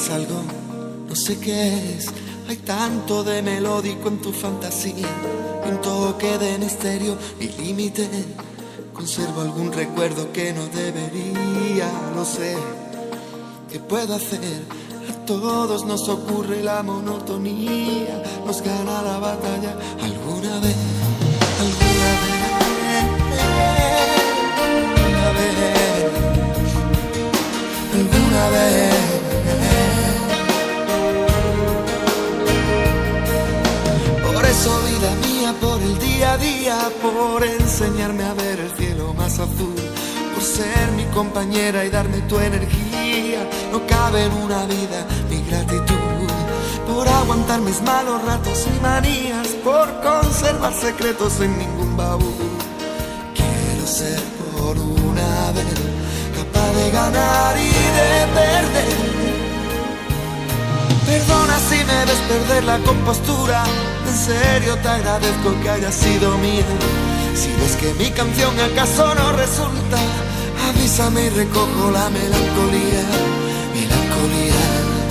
algo, no sé qué es. Hay tanto de melódico en tu fantasía y un toque de misterio y límite. Conservo algún recuerdo que no debería, no sé qué puedo hacer. A todos nos ocurre la monotonía, nos gana la batalla alguna vez, alguna vez, alguna vez. Por eso, vida mía, por el día a día, por enseñarme a ver el cielo más azul, por ser mi compañera y darme tu energía, no cabe en una vida mi gratitud, por aguantar mis malos ratos y manías, por conservar secretos en ningún baúl. Quiero ser por una vez capaz de ganar y de perder. Perdona si me ves perder la compostura, en serio te agradezco que haya sido mía. Si ves que mi canción acaso no resulta, avísame y recojo la melancolía, melancolía.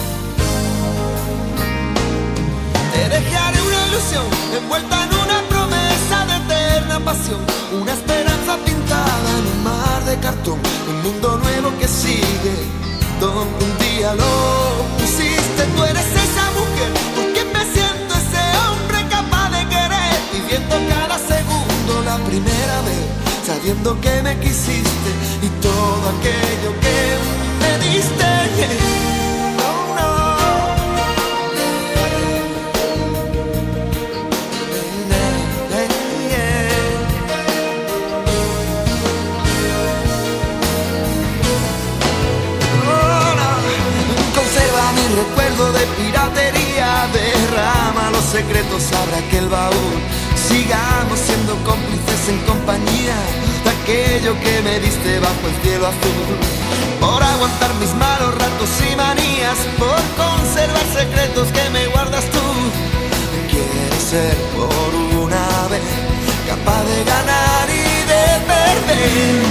Te dejaré una ilusión envuelta en una promesa de eterna pasión, una esperanza pintada en un mar de cartón, un mundo nuevo que sigue, donde un día lo pusiste. Tú eres esa mujer por quien me siento ese hombre capaz de querer, viviendo cada segundo la primera vez, sabiendo que me quisiste y todo aquello que me diste. Oh, no. Oh, no. Conserva mi recuerdo de piratería, derrama los secretos, abre aquel baúl. Sigamos siendo cómplices en compañía de aquello que me diste bajo el cielo azul, por aguantar mis malos ratos y manías, por conservar secretos que me guardas tú. Quiero ser por una vez capaz de ganar y de perder.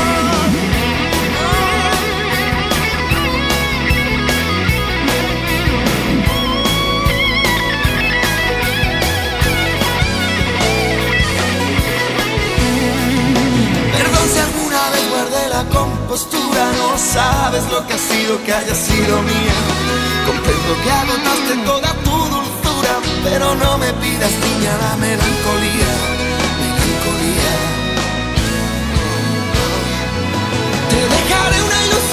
La compostura, no sabes lo que ha sido que haya sido mía. Comprendo que agotaste toda tu dulzura, pero no me pidas, niña, la melancolía, melancolía. Te dejaré una ilusión